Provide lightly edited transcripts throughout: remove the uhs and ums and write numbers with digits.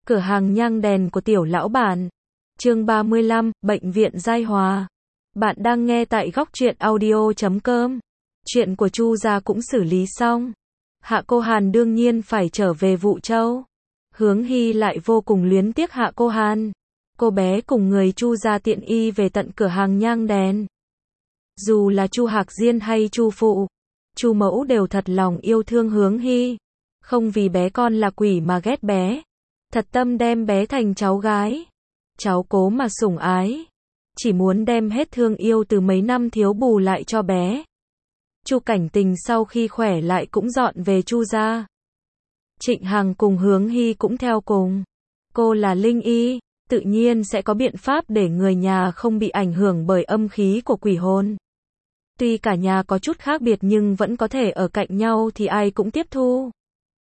Cửa hàng nhang đèn của tiểu lão bản. Chương 35, Bệnh viện Giai Hòa. Bạn đang nghe tại góc truyện audio.com. Chuyện của Chu gia cũng xử lý xong. Hạ Cô Hàn đương nhiên phải trở về Vũ Châu. Hướng Hy lại vô cùng luyến tiếc Hạ Cô Hàn. Cô bé cùng người Chu gia tiện y về tận cửa hàng nhang đèn. Dù là Chu Hạc Diên hay Chu Phụ, Chu Mẫu đều thật lòng yêu thương Hướng Hy. Không vì bé con là quỷ mà ghét bé. Thật tâm đem bé thành cháu gái. Cháu cố mà sủng ái. Chỉ muốn đem hết thương yêu từ mấy năm thiếu bù lại cho bé. Chu Cảnh Tình sau khi khỏe lại cũng dọn về Chu gia. Trịnh Hằng cùng Hướng Hy cũng theo cùng. Cô là linh y, tự nhiên sẽ có biện pháp để người nhà không bị ảnh hưởng bởi âm khí của quỷ hồn. Tuy cả nhà có chút khác biệt nhưng vẫn có thể ở cạnh nhau thì ai cũng tiếp thu.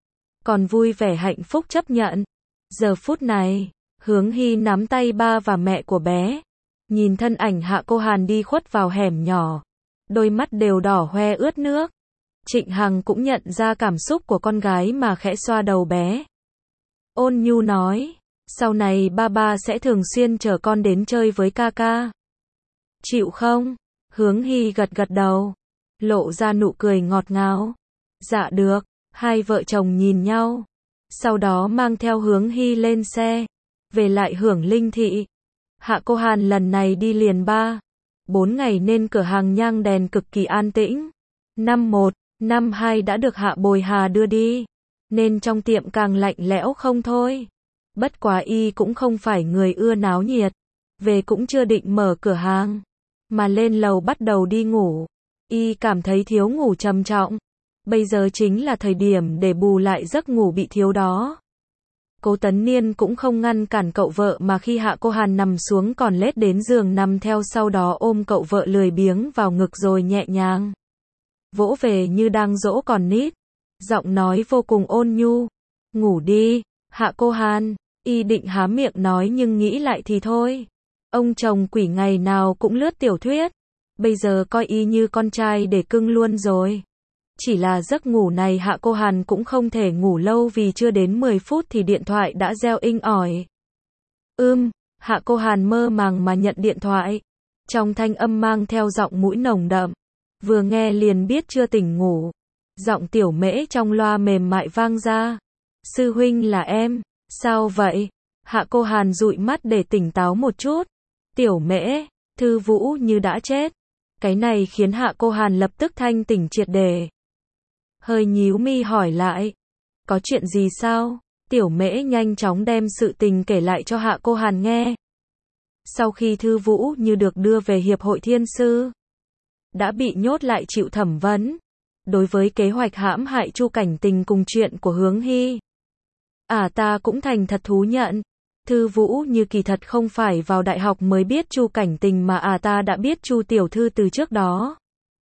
Còn vui vẻ hạnh phúc chấp nhận. Giờ phút này, Hướng Hy nắm tay ba và mẹ của bé. Nhìn thân ảnh Hạ Cô Hàn đi khuất vào hẻm nhỏ. Đôi mắt đều đỏ hoe ướt nước. Trịnh Hằng cũng nhận ra cảm xúc của con gái mà khẽ xoa đầu bé. Ôn nhu nói, sau này ba sẽ thường xuyên chở con đến chơi với ca. Chịu không? Hướng Hy gật gật đầu. Lộ ra nụ cười ngọt ngào. Dạ được. Hai vợ chồng nhìn nhau. Sau đó mang theo Hướng Hy lên xe. Về lại Hưởng Linh Thị. Hạ Cô Hàn lần này đi liền 3-4 ngày nên cửa hàng nhang đèn cực kỳ an tĩnh. Năm 1, năm 2 đã được Hạ Bồi Hà đưa đi. Nên trong tiệm càng lạnh lẽo không thôi. Bất quá y cũng không phải người ưa náo nhiệt. Về cũng chưa định mở cửa hàng. Mà lên lầu bắt đầu đi ngủ. Y cảm thấy thiếu ngủ trầm trọng. Bây giờ chính là thời điểm để bù lại giấc ngủ bị thiếu đó. Cố Tấn Niên cũng không ngăn cản cậu vợ mà khi Hạ Cô Hàn nằm xuống còn lết đến giường nằm theo sau đó ôm cậu vợ lười biếng vào ngực rồi nhẹ nhàng vỗ về như đang dỗ con nít. Giọng nói vô cùng ôn nhu. Ngủ đi, Hạ Cô Hàn. Y định há miệng nói nhưng nghĩ lại thì thôi. Ông chồng quỷ ngày nào cũng lướt tiểu thuyết. Bây giờ coi y như con trai để cưng luôn rồi. Chỉ là giấc ngủ này Hạ Cô Hàn cũng không thể ngủ lâu vì chưa đến 10 phút thì điện thoại đã reo inh ỏi. Hạ Cô Hàn mơ màng mà nhận điện thoại. Trong thanh âm mang theo giọng mũi nồng đậm. Vừa nghe liền biết chưa tỉnh ngủ. Giọng Tiểu Mễ trong loa mềm mại vang ra. Sư huynh là em, sao vậy? Hạ Cô Hàn dụi mắt để tỉnh táo một chút. Tiểu Mễ, Thư Vũ như đã chết. Cái này khiến Hạ Cô Hàn lập tức thanh tỉnh triệt để. Hơi nhíu mi hỏi lại. Có chuyện gì sao? Tiểu Mễ nhanh chóng đem sự tình kể lại cho Hạ Cô Hàn nghe. Sau khi Thư Vũ như được đưa về Hiệp hội Thiên Sư. Đã bị nhốt lại chịu thẩm vấn. Đối với kế hoạch hãm hại Chu Cảnh Tình cùng chuyện của Hướng Hy. Ta cũng thành thật thú nhận. Thư Vũ như kỳ thật không phải vào đại học mới biết Chu Cảnh Tình mà ta đã biết Chu tiểu thư từ trước đó.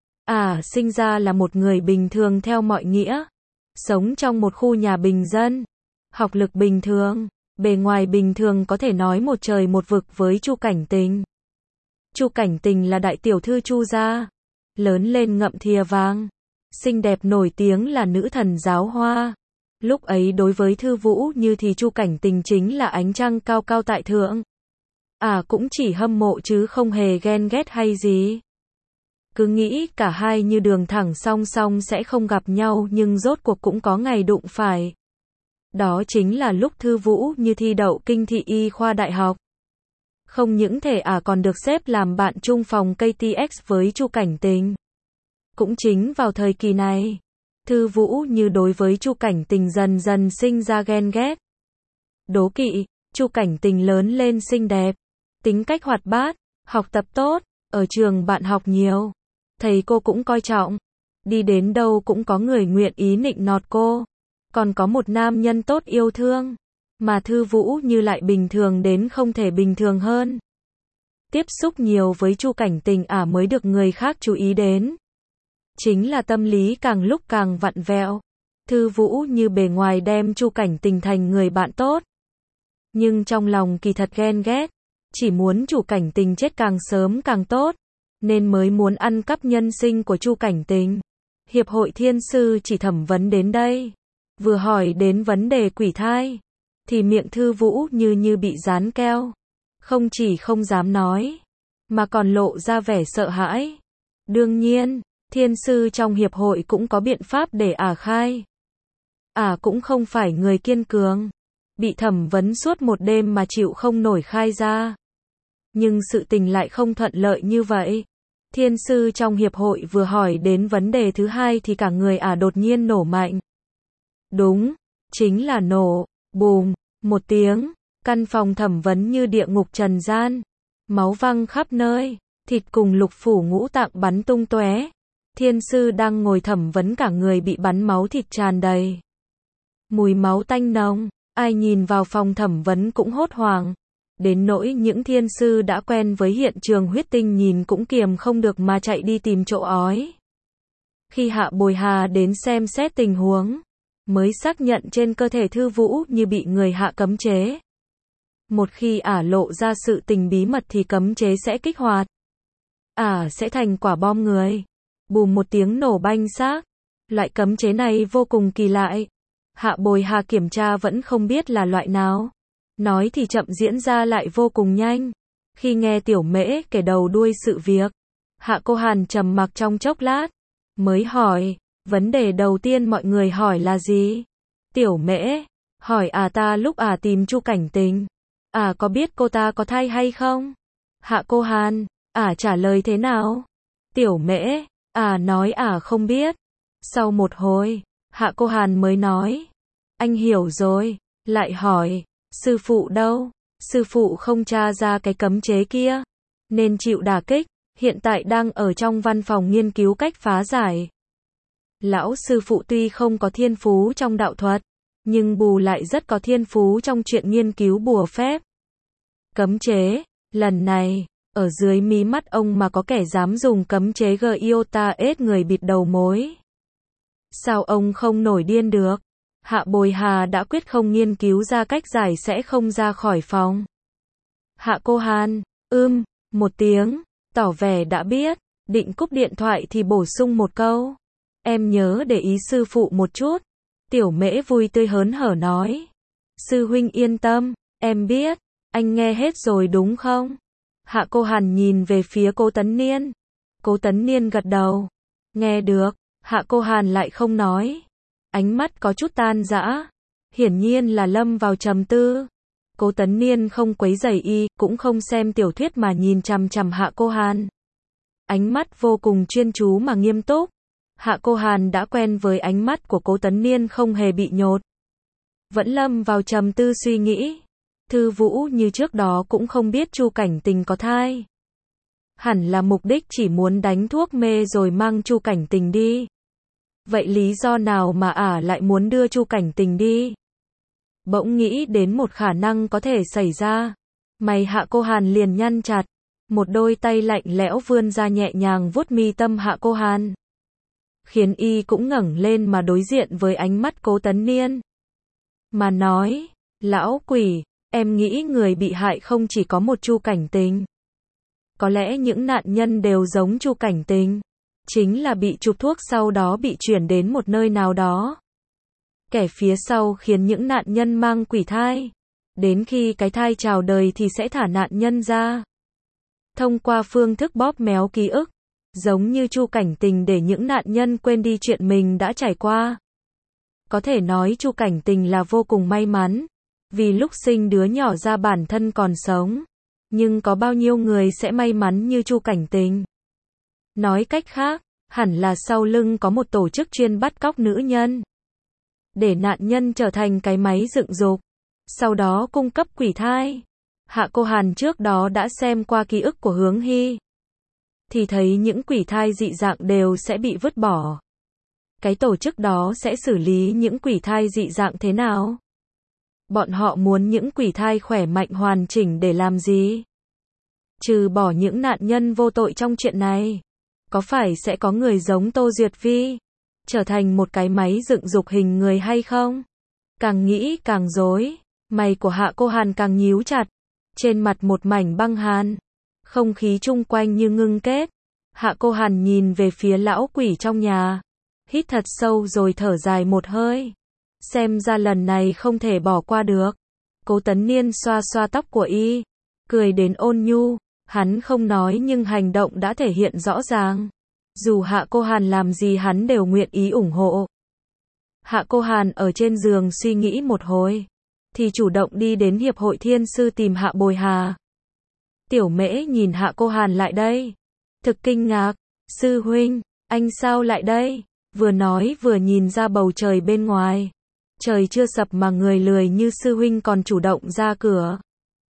Sinh ra là một người bình thường theo mọi nghĩa. Sống trong một khu nhà bình dân. Học lực bình thường. Bề ngoài bình thường có thể nói một trời một vực với Chu Cảnh Tình. Chu Cảnh Tình là đại tiểu thư Chu gia. Lớn lên ngậm thìa vàng. Xinh đẹp nổi tiếng là nữ thần giáo hoa. Lúc ấy đối với Thư Vũ như thì Chu Cảnh Tình chính là ánh trăng cao cao tại thượng. Cũng chỉ hâm mộ chứ không hề ghen ghét hay gì. Cứ nghĩ cả hai như đường thẳng song song sẽ không gặp nhau nhưng rốt cuộc cũng có ngày đụng phải. Đó chính là lúc Thư Vũ như thi đậu kinh thị y khoa đại học. Không những thể còn được xếp làm bạn chung phòng KTX với Chu Cảnh Tình. Cũng chính vào thời kỳ này, Thư Vũ như đối với Chu Cảnh Tình dần dần sinh ra ghen ghét. Đố kỵ. Chu Cảnh Tình lớn lên xinh đẹp, tính cách hoạt bát, học tập tốt, ở trường bạn học nhiều, thầy cô cũng coi trọng, đi đến đâu cũng có người nguyện ý nịnh nọt cô, còn có một nam nhân tốt yêu thương, mà Thư Vũ như lại bình thường đến không thể bình thường hơn. Tiếp xúc nhiều với Chu Cảnh Tình mới được người khác chú ý đến. Chính là tâm lý càng lúc càng vặn vẹo. Thư Vũ như bề ngoài đem Chu Cảnh Tình thành người bạn tốt. Nhưng trong lòng kỳ thật ghen ghét. Chỉ muốn Chu Cảnh Tình chết càng sớm càng tốt. Nên mới muốn ăn cắp nhân sinh của Chu Cảnh Tình. Hiệp hội Thiên Sư chỉ thẩm vấn đến đây. Vừa hỏi đến vấn đề quỷ thai. thì miệng Thư Vũ như bị dán keo. Không chỉ không dám nói, mà còn lộ ra vẻ sợ hãi. Đương nhiên, thiên sư trong hiệp hội cũng có biện pháp để khai. Cũng không phải người kiên cường, bị thẩm vấn suốt một đêm mà chịu không nổi khai ra. Nhưng sự tình lại không thuận lợi như vậy. Thiên sư trong hiệp hội vừa hỏi đến vấn đề thứ hai thì cả người đột nhiên nổ mạnh. Đúng, chính là nổ, bùm, một tiếng, căn phòng thẩm vấn như địa ngục trần gian. Máu văng khắp nơi, thịt cùng lục phủ ngũ tạng bắn tung tóe. Thiên sư đang ngồi thẩm vấn cả người bị bắn máu thịt tràn đầy. Mùi máu tanh nồng, ai nhìn vào phòng thẩm vấn cũng hốt hoảng. Đến nỗi những thiên sư đã quen với hiện trường huyết tinh nhìn cũng kiềm không được mà chạy đi tìm chỗ ói. Khi Hạ Bồi Hà đến xem xét tình huống, mới xác nhận trên cơ thể Thư Vũ như bị người hạ cấm chế. Một khi lộ ra sự tình bí mật thì cấm chế sẽ kích hoạt. Sẽ thành quả bom người. Bùm một tiếng nổ banh xác. Loại cấm chế này vô cùng kỳ lạ. Hạ Bồi Hà kiểm tra vẫn không biết là loại nào. Nói thì chậm diễn ra lại vô cùng nhanh. Khi nghe Tiểu Mễ kể đầu đuôi sự việc, Hạ Cô Hàn trầm mặc trong chốc lát, mới hỏi, vấn đề đầu tiên mọi người hỏi là gì? Tiểu Mễ hỏi ta lúc tìm Chu Cảnh Tình, có biết cô ta có thai hay không? Hạ Cô Hàn, trả lời thế nào? Tiểu Mễ, nói không biết. Sau một hồi, Hạ Cô Hàn mới nói, anh hiểu rồi, lại hỏi, sư phụ đâu? Sư phụ không tra ra cái cấm chế kia, nên chịu đả kích, hiện tại đang ở trong văn phòng nghiên cứu cách phá giải. Lão sư phụ tuy không có thiên phú trong đạo thuật, nhưng bù lại rất có thiên phú trong chuyện nghiên cứu bùa phép. Cấm chế, lần này, ở dưới mí mắt ông mà có kẻ dám dùng cấm chế Giota ết người bịt đầu mối. Sao ông không nổi điên được? Hạ Bồi Hà đã quyết không nghiên cứu ra cách giải sẽ không ra khỏi phòng. Hạ Cô Hàn, một tiếng, tỏ vẻ đã biết, định cúp điện thoại thì bổ sung một câu. Em nhớ để ý sư phụ một chút. Tiểu Mễ vui tươi hớn hở nói. Sư huynh yên tâm, em biết, anh nghe hết rồi đúng không? Hạ Cô Hàn nhìn về phía Cố Tấn Niên. Cố Tấn Niên gật đầu. Nghe được, Hạ Cô Hàn lại không nói. Ánh mắt có chút tan rã. Hiển nhiên là lâm vào trầm tư. Cố Tấn Niên không quấy rầy cũng không xem tiểu thuyết mà nhìn chằm chằm Hạ Cô Hàn. Ánh mắt vô cùng chuyên chú mà nghiêm túc. Hạ Cô Hàn đã quen với ánh mắt của Cố Tấn Niên không hề bị nhột. Vẫn lâm vào trầm tư suy nghĩ. Thư Vũ như trước đó cũng không biết Chu Cảnh Tình có thai. Hẳn là mục đích chỉ muốn đánh thuốc mê rồi mang Chu Cảnh Tình đi. Vậy lý do nào mà lại muốn đưa Chu Cảnh Tình đi? Bỗng nghĩ đến một khả năng có thể xảy ra. Mày Hạ Cô Hàn liền nhăn chặt. Một đôi tay lạnh lẽo vươn ra nhẹ nhàng vuốt mi tâm Hạ Cô Hàn. Khiến cũng ngẩng lên mà đối diện với ánh mắt Cố Tấn Niên. Mà nói, lão quỷ, em nghĩ người bị hại không chỉ có một Chu Cảnh Tình. Có lẽ những nạn nhân đều giống Chu Cảnh Tình. Chính là bị chụp thuốc sau đó bị chuyển đến một nơi nào đó. Kẻ phía sau khiến những nạn nhân mang quỷ thai. Đến khi cái thai chào đời thì sẽ thả nạn nhân ra. Thông qua phương thức bóp méo ký ức. Giống như Chu Cảnh Tình để những nạn nhân quên đi chuyện mình đã trải qua. Có thể nói Chu Cảnh Tình là vô cùng may mắn. Vì lúc sinh đứa nhỏ ra bản thân còn sống. Nhưng có bao nhiêu người sẽ may mắn như Chu Cảnh Tình? Nói cách khác, hẳn là sau lưng có một tổ chức chuyên bắt cóc nữ nhân. Để nạn nhân trở thành cái máy dựng dục. Sau đó cung cấp quỷ thai. Hạ Cô Hàn trước đó đã xem qua ký ức của Hướng Hy. Thì thấy những quỷ thai dị dạng đều sẽ bị vứt bỏ. Cái tổ chức đó sẽ xử lý những quỷ thai dị dạng thế nào? Bọn họ muốn những quỷ thai khỏe mạnh hoàn chỉnh để làm gì? Trừ bỏ những nạn nhân vô tội trong chuyện này. Có phải sẽ có người giống Tô Duyệt Vi, trở thành một cái máy dựng dục hình người hay không? Càng nghĩ càng rối, mày của Hạ Cô Hàn càng nhíu chặt, trên mặt một mảnh băng hàn, không khí chung quanh như ngưng kết. Hạ Cô Hàn nhìn về phía lão quỷ trong nhà, hít thật sâu rồi thở dài một hơi. Xem ra lần này không thể bỏ qua được. Cố Tấn Niên xoa xoa tóc của y, cười đến ôn nhu, hắn không nói nhưng hành động đã thể hiện rõ ràng. Dù Hạ Cô Hàn làm gì hắn đều nguyện ý ủng hộ. Hạ Cô Hàn ở trên giường suy nghĩ một hồi, thì chủ động đi đến Hiệp hội Thiên Sư tìm Hạ Bồi Hà. Tiểu Mễ nhìn Hạ Cô Hàn lại đây, thực kinh ngạc, sư huynh, anh sao lại đây? Vừa nói vừa nhìn ra bầu trời bên ngoài. Trời chưa sập mà người lười như sư huynh còn chủ động ra cửa.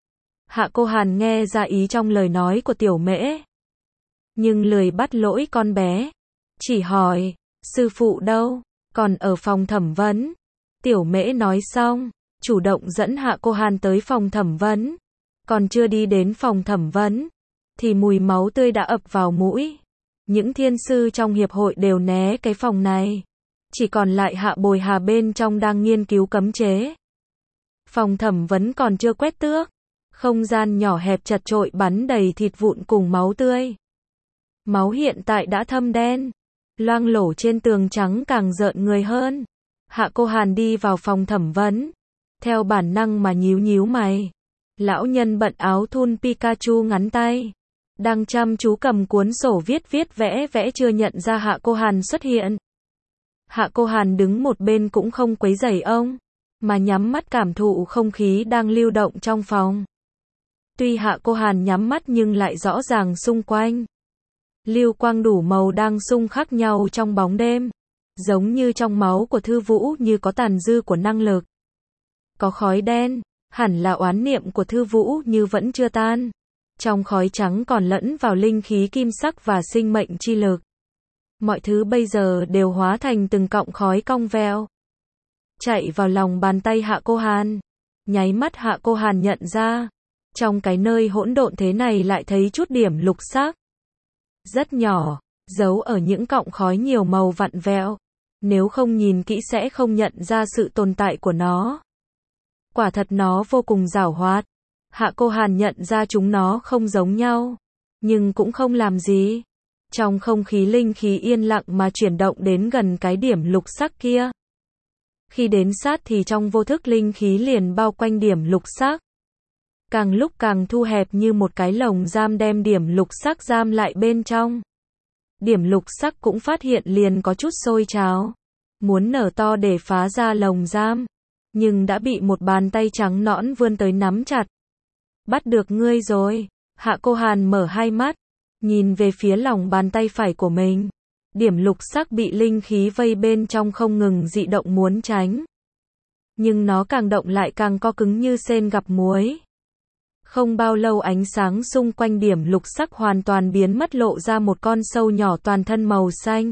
Hạ Cô Hàn nghe ra ý trong lời nói của Tiểu Mễ, nhưng lười bắt lỗi con bé, chỉ hỏi, sư phụ đâu? Còn ở phòng thẩm vấn. Tiểu Mễ nói xong, chủ động dẫn Hạ Cô Hàn tới phòng thẩm vấn. Còn chưa đi đến phòng thẩm vấn, thì mùi máu tươi đã ập vào mũi. Những thiên sư trong hiệp hội đều né cái phòng này. Chỉ còn lại Hạ Bồi Hà bên trong đang nghiên cứu cấm chế. Phòng thẩm vấn còn chưa quét tước. Không gian nhỏ hẹp chật chội bắn đầy thịt vụn cùng máu tươi. Máu hiện tại đã thâm đen, loang lổ trên tường trắng càng rợn người hơn. Hạ Cô Hàn đi vào phòng thẩm vấn, theo bản năng mà nhíu nhíu mày. Lão nhân bận áo thun Pikachu ngắn tay, đang chăm chú cầm cuốn sổ viết vẽ vẽ chưa nhận ra Hạ Cô Hàn xuất hiện. Hạ Cô Hàn đứng một bên cũng không quấy rầy ông, mà nhắm mắt cảm thụ không khí đang lưu động trong phòng. Tuy Hạ Cô Hàn nhắm mắt nhưng lại rõ ràng xung quanh. Lưu quang đủ màu đang xung khắc nhau trong bóng đêm. Giống như trong máu của Thư Vũ như có tàn dư của năng lực. Có khói đen, hẳn là oán niệm của Thư Vũ như vẫn chưa tan. Trong khói trắng còn lẫn vào linh khí kim sắc và sinh mệnh chi lực. Mọi thứ bây giờ đều hóa thành từng cọng khói cong veo. Chạy vào lòng bàn tay Hạ Cô Hàn. Nháy mắt Hạ Cô Hàn nhận ra. Trong cái nơi hỗn độn thế này lại thấy chút điểm lục sắc. Rất nhỏ, giấu ở những cọng khói nhiều màu vặn vẹo. Nếu không nhìn kỹ sẽ không nhận ra sự tồn tại của nó. Quả thật nó vô cùng giảo hoạt. Hạ Cô Hàn nhận ra chúng nó không giống nhau, nhưng cũng không làm gì. Trong không khí linh khí yên lặng mà chuyển động đến gần cái điểm lục sắc kia. Khi đến sát thì trong vô thức linh khí liền bao quanh điểm lục sắc. Càng lúc càng thu hẹp như một cái lồng giam đem điểm lục sắc giam lại bên trong. Điểm lục sắc cũng phát hiện liền có chút sôi trào, muốn nở to để phá ra lồng giam, nhưng đã bị một bàn tay trắng nõn vươn tới nắm chặt. Bắt được ngươi rồi. Hạ Cô Hàn mở hai mắt, nhìn về phía lòng bàn tay phải của mình. Điểm lục sắc bị linh khí vây bên trong không ngừng dị động muốn tránh. Nhưng nó càng động lại càng co cứng như sên gặp muối. Không bao lâu ánh sáng xung quanh điểm lục sắc hoàn toàn biến mất lộ ra một con sâu nhỏ toàn thân màu xanh.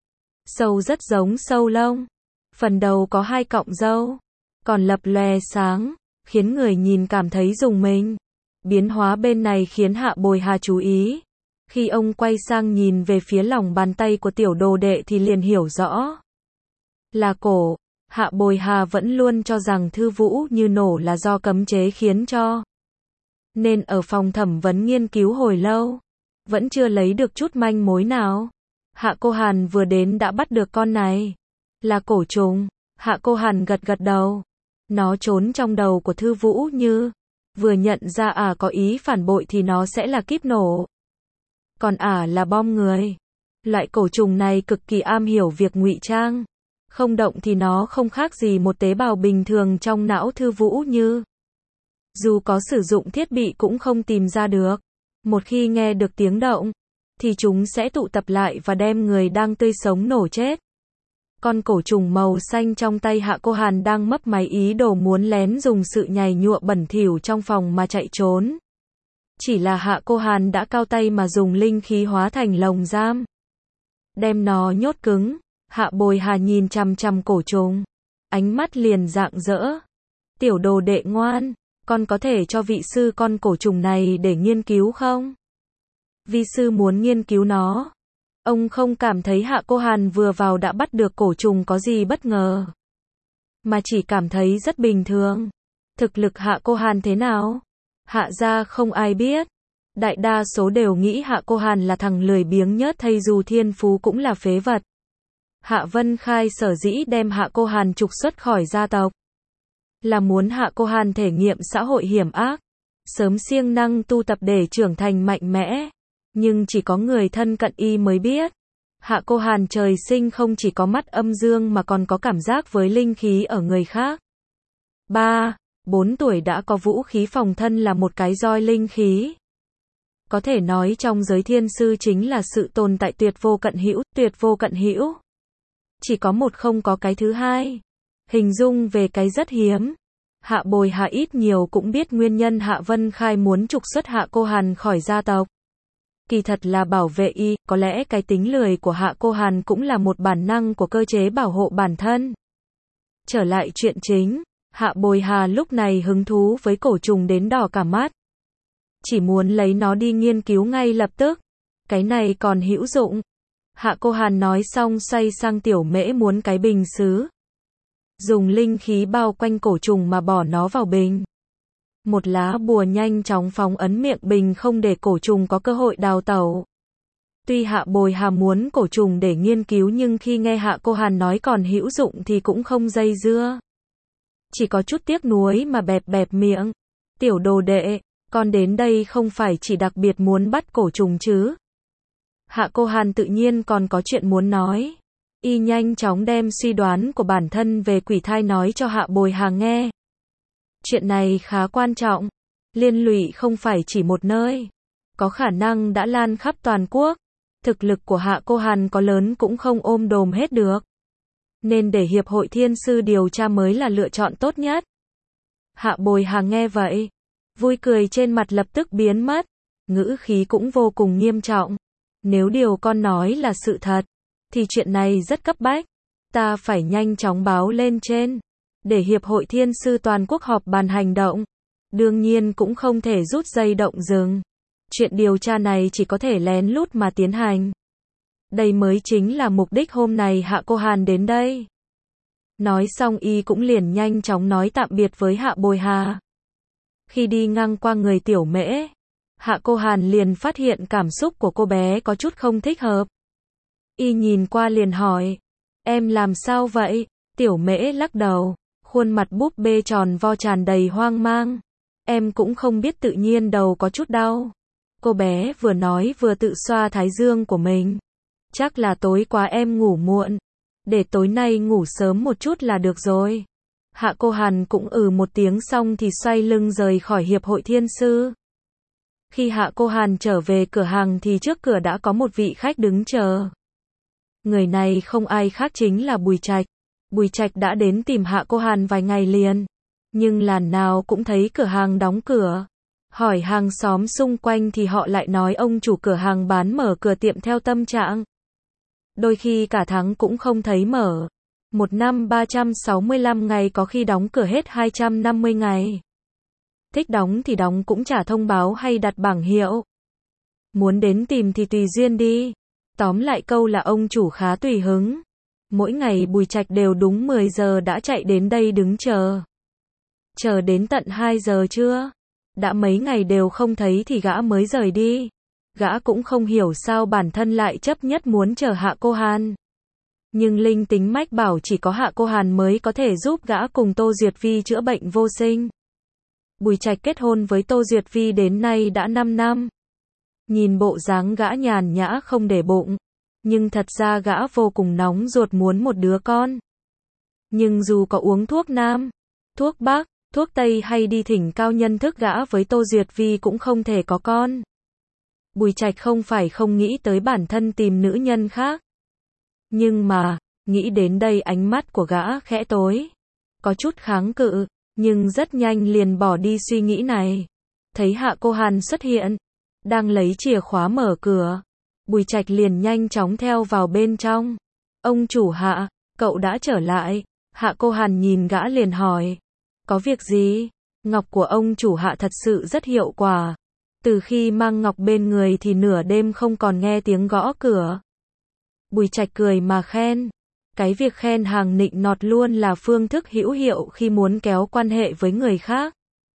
Sâu rất giống sâu lông. Phần đầu có hai cọng râu, còn lập lòe sáng, khiến người nhìn cảm thấy rùng mình. Biến hóa bên này khiến Hạ Bồi Hà chú ý. Khi ông quay sang nhìn về phía lòng bàn tay của tiểu đồ đệ thì liền hiểu rõ. Là cổ. Hạ Bồi Hà vẫn luôn cho rằng Thư Vũ như nổ là do cấm chế khiến cho. Nên ở phòng thẩm vấn nghiên cứu hồi lâu, vẫn chưa lấy được chút manh mối nào. Hạ Cô Hàn vừa đến đã bắt được con này. Là cổ trùng. Hạ Cô Hàn gật gật đầu. Nó trốn trong đầu của Thư Vũ như. Vừa nhận ra có ý phản bội thì nó sẽ là kíp nổ. Còn là bom người. Loại cổ trùng này cực kỳ am hiểu việc ngụy trang. Không động thì nó không khác gì một tế bào bình thường trong não Thư Vũ như. Dù có sử dụng thiết bị cũng không tìm ra được. Một khi nghe được tiếng động, thì chúng sẽ tụ tập lại và đem người đang tươi sống nổ chết. Con cổ trùng màu xanh trong tay Hạ Cô Hàn đang mấp máy ý đồ muốn lén dùng sự nhầy nhụa bẩn thỉu trong phòng mà chạy trốn. Chỉ là Hạ Cô Hàn đã cao tay mà dùng linh khí hóa thành lồng giam. Đem nó nhốt cứng. Hạ Bồi Hà nhìn chằm chằm cổ trùng. Ánh mắt liền rạng rỡ. Tiểu đồ đệ ngoan, con có thể cho vị sư con cổ trùng này để nghiên cứu không? Vi sư muốn nghiên cứu nó. Ông không cảm thấy Hạ Cô Hàn vừa vào đã bắt được cổ trùng có gì bất ngờ, mà chỉ cảm thấy rất bình thường. Thực lực Hạ Cô Hàn thế nào? Hạ gia không ai biết. Đại đa số đều nghĩ Hạ Cô Hàn là thằng lười biếng nhớt thây dù thiên phú cũng là phế vật. Hạ Vân Khai sở dĩ đem Hạ Cô Hàn trục xuất khỏi gia tộc. là muốn Hạ Cô Hàn thể nghiệm xã hội hiểm ác, sớm siêng năng tu tập để trưởng thành mạnh mẽ. Nhưng chỉ có người thân cận y mới biết. Hạ Cô Hàn trời sinh không chỉ có mắt âm dương mà còn có cảm giác với linh khí ở người khác. 4 tuổi đã có vũ khí phòng thân là một cái roi linh khí. Có thể nói trong giới thiên sư chính là sự tồn tại tuyệt vô cận hữu. Chỉ có một không có cái thứ hai. Hình dung về cái rất hiếm. Hạ Bồi Hà ít nhiều cũng biết nguyên nhân Hạ Vân Khai muốn trục xuất Hạ Cô Hàn khỏi gia tộc. Kỳ thật là bảo vệ y, có lẽ cái tính lười của Hạ Cô Hàn cũng là một bản năng của cơ chế bảo hộ bản thân. Trở lại chuyện chính, Hạ Bồi Hà lúc này hứng thú với cổ trùng đến đỏ cả mắt. Chỉ muốn lấy nó đi nghiên cứu ngay lập tức. Cái này còn hữu dụng. Hạ Cô Hàn nói xong xoay sang Tiểu Mễ muốn cái bình sứ. Dùng linh khí bao quanh cổ trùng mà bỏ nó vào bình. Một lá bùa nhanh chóng phóng ấn miệng bình không để cổ trùng có cơ hội đào tẩu. Tuy Hạ Bồi Hà muốn cổ trùng để nghiên cứu nhưng khi nghe Hạ Cô Hàn nói còn hữu dụng thì cũng không dây dưa. Chỉ có chút tiếc nuối mà bẹp miệng. Tiểu đồ đệ, con đến đây không phải chỉ đặc biệt muốn bắt cổ trùng chứ. Hạ Cô Hàn tự nhiên còn có chuyện muốn nói. Y nhanh chóng đem suy đoán của bản thân về quỷ thai nói cho Hạ Bồi Hà nghe. Chuyện này khá quan trọng. Liên lụy không phải chỉ một nơi. Có khả năng đã lan khắp toàn quốc. Thực lực của Hạ Cô Hàn có lớn cũng không ôm đồm hết được. Nên để Hiệp hội Thiên Sư điều tra mới là lựa chọn tốt nhất. Hạ Bồi Hà nghe vậy. Vui cười trên mặt lập tức biến mất. Ngữ khí cũng vô cùng nghiêm trọng. Nếu điều con nói là sự thật, thì chuyện này rất cấp bách. Ta phải nhanh chóng báo lên trên. Để Hiệp hội Thiên Sư toàn quốc họp bàn hành động. Đương nhiên cũng không thể rút dây động rừng. Chuyện điều tra này chỉ có thể lén lút mà tiến hành. Đây mới chính là mục đích hôm nay Hạ Cô Hàn đến đây. Nói xong y cũng liền nhanh chóng nói tạm biệt với Hạ Bồi Hà. Khi đi ngang qua người Tiểu Mễ, Hạ Cô Hàn liền phát hiện cảm xúc của cô bé có chút không thích hợp. Y nhìn qua liền hỏi, em làm sao vậy? Tiểu Mễ lắc đầu, khuôn mặt búp bê tròn vo tràn đầy hoang mang. Em cũng không biết tự nhiên đầu có chút đau. Cô bé vừa nói vừa tự xoa thái dương của mình. Chắc là tối qua em ngủ muộn. Để tối nay ngủ sớm một chút là được rồi. Hạ Cô Hàn cũng một tiếng xong thì xoay lưng rời khỏi Hiệp hội Thiên Sư. Khi Hạ Cô Hàn trở về cửa hàng thì trước cửa đã có một vị khách đứng chờ. Người này không ai khác chính là Bùi Trạch. Bùi Trạch đã đến tìm Hạ Cô Hàn vài ngày liền. Nhưng lần nào cũng thấy cửa hàng đóng cửa. Hỏi hàng xóm xung quanh thì họ lại nói ông chủ cửa hàng bán mở cửa tiệm theo tâm trạng. Đôi khi cả tháng cũng không thấy mở. Một năm 365 ngày có khi đóng cửa hết 250 ngày. Thích đóng thì đóng cũng chả thông báo hay đặt bảng hiệu. Muốn đến tìm thì tùy duyên đi. Tóm lại câu là ông chủ khá tùy hứng. Mỗi ngày Bùi Trạch đều đúng 10 giờ đã chạy đến đây đứng chờ. Chờ đến tận 2 giờ trưa. Đã mấy ngày đều không thấy thì gã mới rời đi. Gã cũng không hiểu sao bản thân lại chấp nhất muốn chờ Hạ Cô Hàn. Nhưng linh tính mách bảo chỉ có Hạ Cô Hàn mới có thể giúp gã cùng Tô Duyệt Vi chữa bệnh vô sinh. Bùi Trạch kết hôn với Tô Duyệt Vi đến nay đã 5 năm. Nhìn bộ dáng gã nhàn nhã không để bụng. Nhưng thật ra gã vô cùng nóng ruột muốn một đứa con. Nhưng dù có uống thuốc Nam, thuốc Bắc, thuốc Tây hay đi thỉnh cao nhân thức gã với Tô Duyệt Vi cũng không thể có con. Bùi Trạch không phải không nghĩ tới bản thân tìm nữ nhân khác. Nhưng mà, nghĩ đến đây ánh mắt của gã khẽ tối. Có chút kháng cự, nhưng rất nhanh liền bỏ đi suy nghĩ này. Thấy Hạ Cô Hàn xuất hiện, đang lấy chìa khóa mở cửa. Bùi Trạch liền nhanh chóng theo vào bên trong. Ông chủ Hạ, cậu đã trở lại. Hạ Cô Hàn nhìn gã liền hỏi. Có việc gì? Ngọc của ông chủ Hạ thật sự rất hiệu quả. Từ khi mang ngọc bên người thì nửa đêm không còn nghe tiếng gõ cửa. Bùi Trạch cười mà khen. Cái việc khen hàng nịnh nọt luôn là phương thức hữu hiệu khi muốn kéo quan hệ với người khác.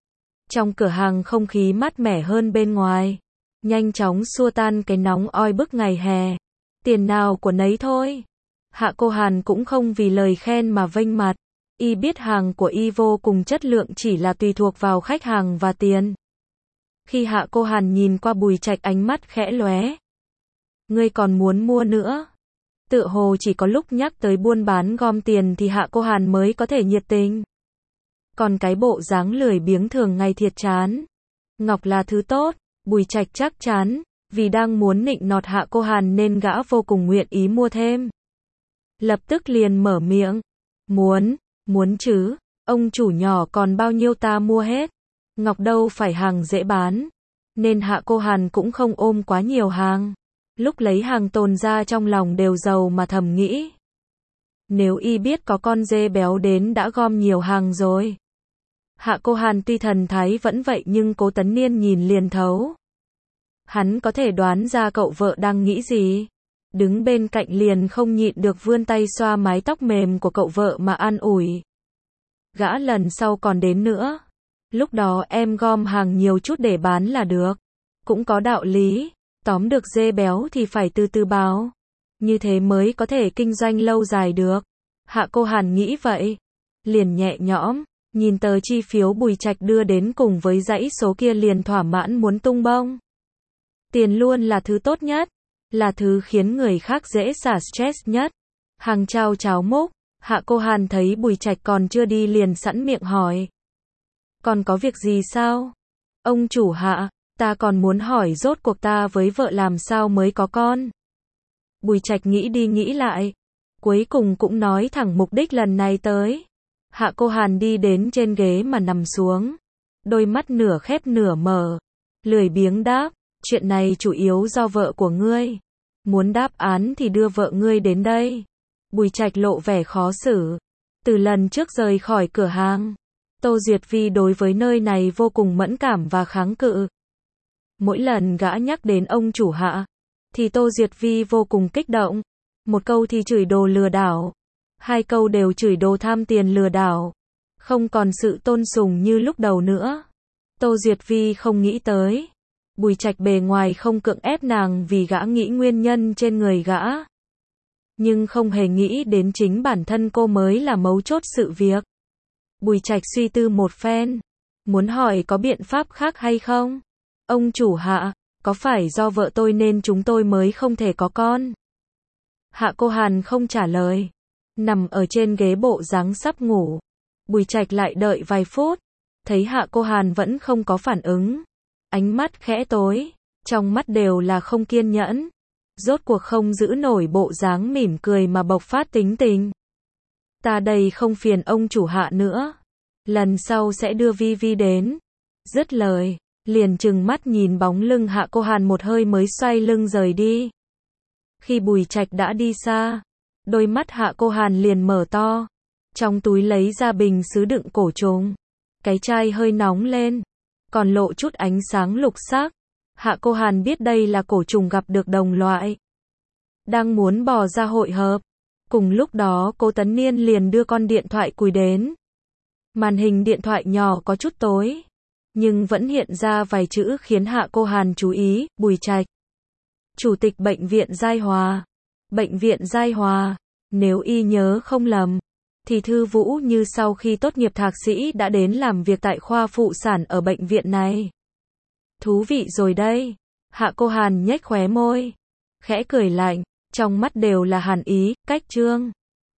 Trong cửa hàng không khí mát mẻ hơn bên ngoài. Nhanh chóng xua tan cái nóng oi bức ngày hè. Tiền nào của nấy thôi. Hạ Cô Hàn cũng không vì lời khen mà vênh mặt. Y biết hàng của Y vô cùng chất lượng, chỉ là tùy thuộc vào khách hàng và tiền. Khi Hạ Cô Hàn nhìn qua Bùi Trạch, ánh mắt khẽ lóe. Ngươi còn muốn mua nữa? Tựa hồ chỉ có lúc nhắc tới buôn bán gom tiền thì Hạ Cô Hàn mới có thể nhiệt tình. Còn cái bộ dáng lười biếng thường ngày thiệt chán. Ngọc là thứ tốt, Bùi Trạch chắc chắn, vì đang muốn nịnh nọt Hạ Cô Hàn nên gã vô cùng nguyện ý mua thêm. Lập tức liền mở miệng. Muốn chứ, ông chủ nhỏ còn bao nhiêu ta mua hết. Ngọc đâu phải hàng dễ bán, nên Hạ Cô Hàn cũng không ôm quá nhiều hàng. Lúc lấy hàng tồn ra trong lòng đều giàu mà thầm nghĩ. Nếu Y biết có con dê béo đến đã gom nhiều hàng rồi. Hạ Cô Hàn tuy thần thái vẫn vậy nhưng Cố Tấn Niên nhìn liền thấu. Hắn có thể đoán ra cậu vợ đang nghĩ gì. Đứng bên cạnh liền không nhịn được vươn tay xoa mái tóc mềm của cậu vợ mà an ủi. Gã lần sau còn đến nữa. Lúc đó em gom hàng nhiều chút để bán là được. Cũng có đạo lý. Tóm được dê béo thì phải từ từ báo. Như thế mới có thể kinh doanh lâu dài được. Hạ Cô Hàn nghĩ vậy. Liền nhẹ nhõm. Nhìn tờ chi phiếu Bùi Trạch đưa đến cùng với dãy số kia liền thỏa mãn muốn tung bông. Tiền luôn là thứ tốt nhất. Là thứ khiến người khác dễ xả stress nhất. Hàng trao cháo múc. Hạ Cô Hàn thấy Bùi Trạch còn chưa đi liền sẵn miệng hỏi. Còn có việc gì sao? Ông chủ Hạ, ta còn muốn hỏi rốt cuộc ta với vợ làm sao mới có con. Bùi Trạch nghĩ đi nghĩ lại. Cuối cùng cũng nói thẳng mục đích lần này tới. Hạ Cô Hàn đi đến trên ghế mà nằm xuống. Đôi mắt nửa khép nửa mở. Lười biếng đáp, chuyện này chủ yếu do vợ của ngươi. Muốn đáp án thì đưa vợ ngươi đến đây. Bùi Trạch lộ vẻ khó xử. Từ lần trước rời khỏi cửa hàng, Tô Duyệt Vi đối với nơi này vô cùng mẫn cảm và kháng cự. Mỗi lần gã nhắc đến ông chủ Hạ, thì Tô Duyệt Vi vô cùng kích động. Một câu thì chửi đồ lừa đảo. Hai câu đều chửi đồ tham tiền lừa đảo. Không còn sự tôn sùng như lúc đầu nữa. Tô Duyệt Vi không nghĩ tới. Bùi Trạch bề ngoài không cưỡng ép nàng vì gã nghĩ nguyên nhân trên người gã. Nhưng không hề nghĩ đến chính bản thân cô mới là mấu chốt sự việc. Bùi Trạch suy tư một phen. Muốn hỏi có biện pháp khác hay không? Ông chủ Hạ, có phải do vợ tôi nên chúng tôi mới không thể có con? Hạ Cô Hàn không trả lời. Nằm ở trên ghế bộ dáng sắp ngủ. Bùi Trạch lại đợi vài phút. Thấy Hạ Cô Hàn vẫn không có phản ứng. Ánh mắt khẽ tối. Trong mắt đều là không kiên nhẫn. Rốt cuộc không giữ nổi bộ dáng mỉm cười mà bộc phát tính tình. Ta đây không phiền ông chủ Hạ nữa. Lần sau sẽ đưa Vi Vi đến. Dứt lời, liền trừng mắt nhìn bóng lưng Hạ Cô Hàn một hơi mới xoay lưng rời đi. Khi Bùi Trạch đã đi xa, đôi mắt Hạ Cô Hàn liền mở to. Trong túi lấy ra bình sứ đựng cổ trùng. Cái chai hơi nóng lên, còn lộ chút ánh sáng lục sắc. Hạ Cô Hàn biết đây là cổ trùng gặp được đồng loại. Đang muốn bò ra hội hợp. Cùng lúc đó Cố Tấn Niên liền đưa con điện thoại cùi đến. Màn hình điện thoại nhỏ có chút tối, nhưng vẫn hiện ra vài chữ khiến Hạ Cô Hàn chú ý. Bùi Trạch, Chủ tịch Bệnh viện Giai Hòa. Bệnh viện Giai Hòa, nếu y nhớ không lầm, thì Thư Vũ Như sau khi tốt nghiệp thạc sĩ đã đến làm việc tại khoa phụ sản ở bệnh viện này. Thú vị rồi đây. Hạ Cô Hàn nhếch khóe môi, khẽ cười lạnh, trong mắt đều là hàn ý. Cách chương